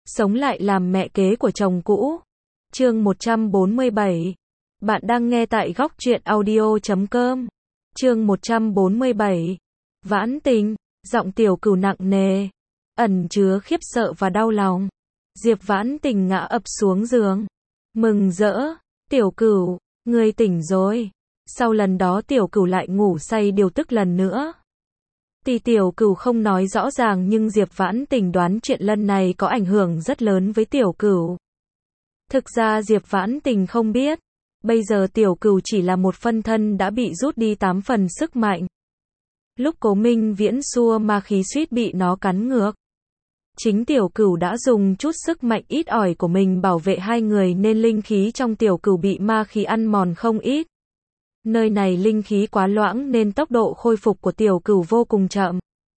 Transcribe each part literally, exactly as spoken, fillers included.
sống lại làm mẹ kế của chồng cũ. Chương một trăm bốn mươi bảy. Bạn đang nghe tại góc truyện audio chấm com. Chương một trăm bốn mươi bảy. Vãn tình, giọng Tiểu Cửu nặng nề, ẩn chứa khiếp sợ và đau lòng. Diệp Vãn Tình ngã ập xuống giường, mừng rỡ, "Tiểu Cửu, ngươi tỉnh rồi." Sau lần đó Tiểu Cửu lại ngủ say điều tức lần nữa. Tuy Tiểu Cửu không nói rõ ràng nhưng Diệp Vãn Tình đoán chuyện lần này có ảnh hưởng rất lớn với Tiểu Cửu. Thực ra Diệp Vãn Tình không biết, bây giờ Tiểu Cửu chỉ là một phân thân đã bị rút đi tám phần sức mạnh. Lúc Cố Minh Viễn xua ma khí suýt bị nó cắn ngược, chính Tiểu Cửu đã dùng chút sức mạnh ít ỏi của mình bảo vệ hai người nên linh khí trong Tiểu Cửu bị ma khí ăn mòn không ít. Nơi này linh khí quá loãng nên tốc độ khôi phục của Tiểu Cửu vô cùng chậm.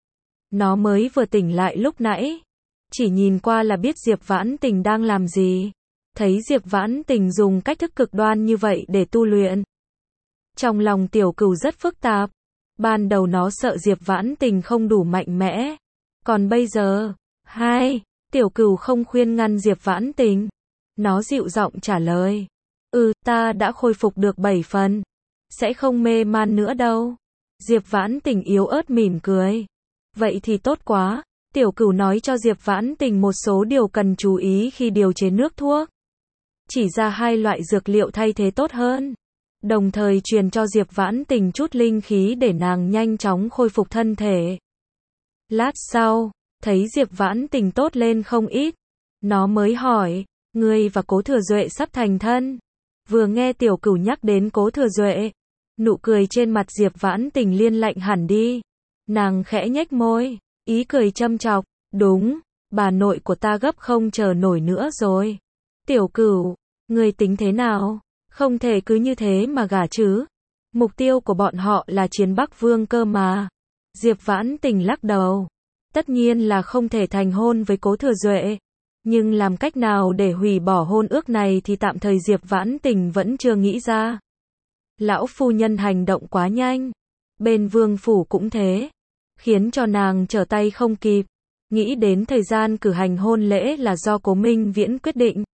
Nó mới vừa tỉnh lại lúc nãy, chỉ nhìn qua là biết Diệp Vãn Tình đang làm gì. Thấy Diệp Vãn Tình dùng cách thức cực đoan như vậy để tu luyện, trong lòng Tiểu Cửu rất phức tạp. Ban đầu nó sợ Diệp Vãn Tình không đủ mạnh mẽ, còn bây giờ, hai, Tiểu Cửu không khuyên ngăn Diệp Vãn Tình. Nó dịu giọng trả lời, "Ừ, ta đã khôi phục được bảy phần, sẽ không mê man nữa đâu." Diệp Vãn Tình yếu ớt mỉm cười, "Vậy thì tốt quá." Tiểu Cửu nói cho Diệp Vãn Tình một số điều cần chú ý khi điều chế nước thuốc, chỉ ra hai loại dược liệu thay thế tốt hơn, đồng thời truyền cho Diệp Vãn Tình chút linh khí để nàng nhanh chóng khôi phục thân thể. Lát sau, thấy Diệp Vãn Tình tốt lên không ít, nó mới hỏi, "Ngươi và Cố Thừa Duệ sắp thành thân?" Vừa nghe Tiểu Cửu nhắc đến Cố Thừa Duệ, nụ cười trên mặt Diệp Vãn Tình liên lạnh hẳn đi. Nàng khẽ nhếch môi, ý cười châm chọc, "Đúng, bà nội của ta gấp không chờ nổi nữa rồi." "Tiểu Cửu, ngươi tính thế nào? Không thể cứ như thế mà gả chứ. Mục tiêu của bọn họ là chiến Bắc Vương cơ mà." Diệp Vãn Tình lắc đầu. Tất nhiên là không thể thành hôn với Cố Thừa Duệ. Nhưng làm cách nào để hủy bỏ hôn ước này thì tạm thời Diệp Vãn Tình vẫn chưa nghĩ ra. Lão phu nhân hành động quá nhanh. Bên Vương phủ cũng thế, khiến cho nàng trở tay không kịp. Nghĩ đến thời gian cử hành hôn lễ là do Cố Minh Viễn quyết định,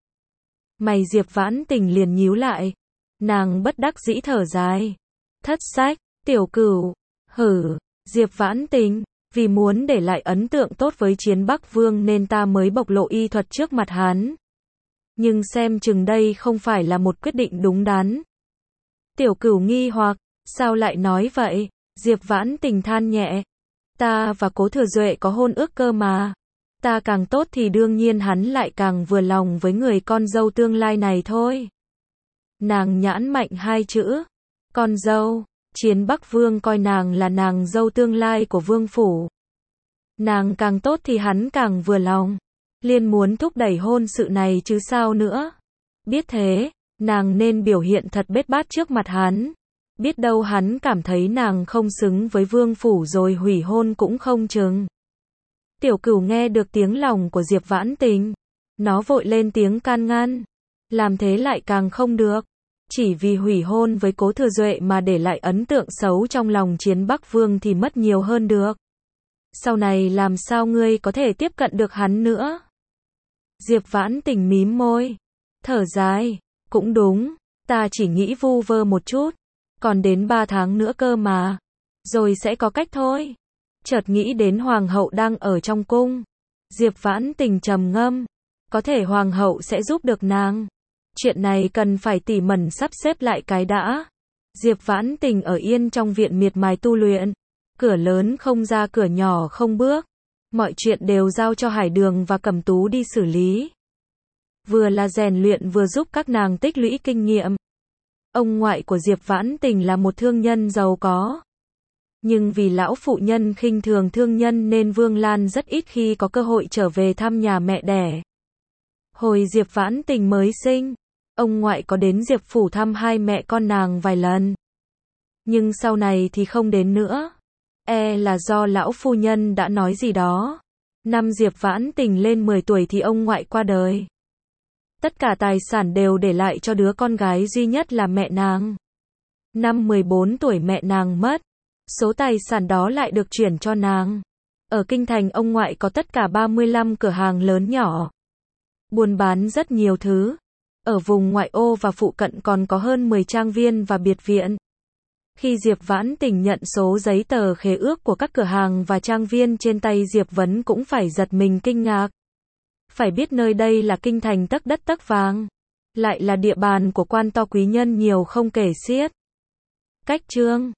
mày Diệp Vãn Tình liền nhíu lại. Nàng bất đắc dĩ thở dài. Thất sách, Tiểu Cửu, hử, Diệp Vãn Tình, vì muốn để lại ấn tượng tốt với chiến Bắc Vương nên ta mới bộc lộ y thuật trước mặt hắn. Nhưng xem chừng đây không phải là một quyết định đúng đắn. Tiểu Cửu nghi hoặc, sao lại nói vậy? Diệp Vãn Tình than nhẹ, ta và Cố Thừa Duệ có hôn ước cơ mà. Ta càng tốt thì đương nhiên hắn lại càng vừa lòng với người con dâu tương lai này thôi. Nàng nhãn mạnh hai chữ, con dâu. Chiến Bắc Vương coi nàng là nàng dâu tương lai của vương phủ. Nàng càng tốt thì hắn càng vừa lòng, liền muốn thúc đẩy hôn sự này chứ sao nữa. Biết thế, nàng nên biểu hiện thật bết bát trước mặt hắn. Biết đâu hắn cảm thấy nàng không xứng với vương phủ rồi hủy hôn cũng không chừng. Tiểu Cửu nghe được tiếng lòng của Diệp Vãn Tình, nó vội lên tiếng can ngăn. Làm thế lại càng không được. Chỉ vì hủy hôn với Cố Thừa Duệ mà để lại ấn tượng xấu trong lòng chiến Bắc Vương thì mất nhiều hơn được. Sau này làm sao ngươi có thể tiếp cận được hắn nữa? Diệp Vãn Tình mím môi, thở dài, cũng đúng, ta chỉ nghĩ vu vơ một chút, còn đến ba tháng nữa cơ mà, rồi sẽ có cách thôi. Chợt nghĩ đến hoàng hậu đang ở trong cung, Diệp Vãn Tình trầm ngâm, có thể hoàng hậu sẽ giúp được nàng. Chuyện này cần phải tỉ mẩn sắp xếp lại cái đã. Diệp Vãn Tình ở yên trong viện miệt mài tu luyện, cửa lớn không ra cửa nhỏ không bước, mọi chuyện đều giao cho Hải Đường và Cẩm Tú đi xử lý. Vừa là rèn luyện vừa giúp các nàng tích lũy kinh nghiệm. Ông ngoại của Diệp Vãn Tình là một thương nhân giàu có, nhưng vì lão phụ nhân khinh thường thương nhân nên Vương Lan rất ít khi có cơ hội trở về thăm nhà mẹ đẻ. Hồi Diệp Vãn Tình mới sinh, ông ngoại có đến Diệp phủ thăm hai mẹ con nàng vài lần. Nhưng sau này thì không đến nữa. E là do lão phu nhân đã nói gì đó. Năm Diệp Vãn Tình lên mười tuổi thì ông ngoại qua đời. Tất cả tài sản đều để lại cho đứa con gái duy nhất là mẹ nàng. Năm mười bốn tuổi mẹ nàng mất, số tài sản đó lại được chuyển cho nàng. Ở kinh thành ông ngoại có tất cả ba mươi lăm cửa hàng lớn nhỏ. buôn bán rất nhiều thứ. Ở vùng ngoại ô và phụ cận còn có hơn mười trang viên và biệt viện. Khi Diệp Vãn Tình nhận số giấy tờ khế ước của các cửa hàng và trang viên trên tay, Diệp Vấn cũng phải giật mình kinh ngạc. Phải biết nơi đây là kinh thành tấc đất tấc vàng, lại là địa bàn của quan to quý nhân nhiều không kể xiết. Cách chương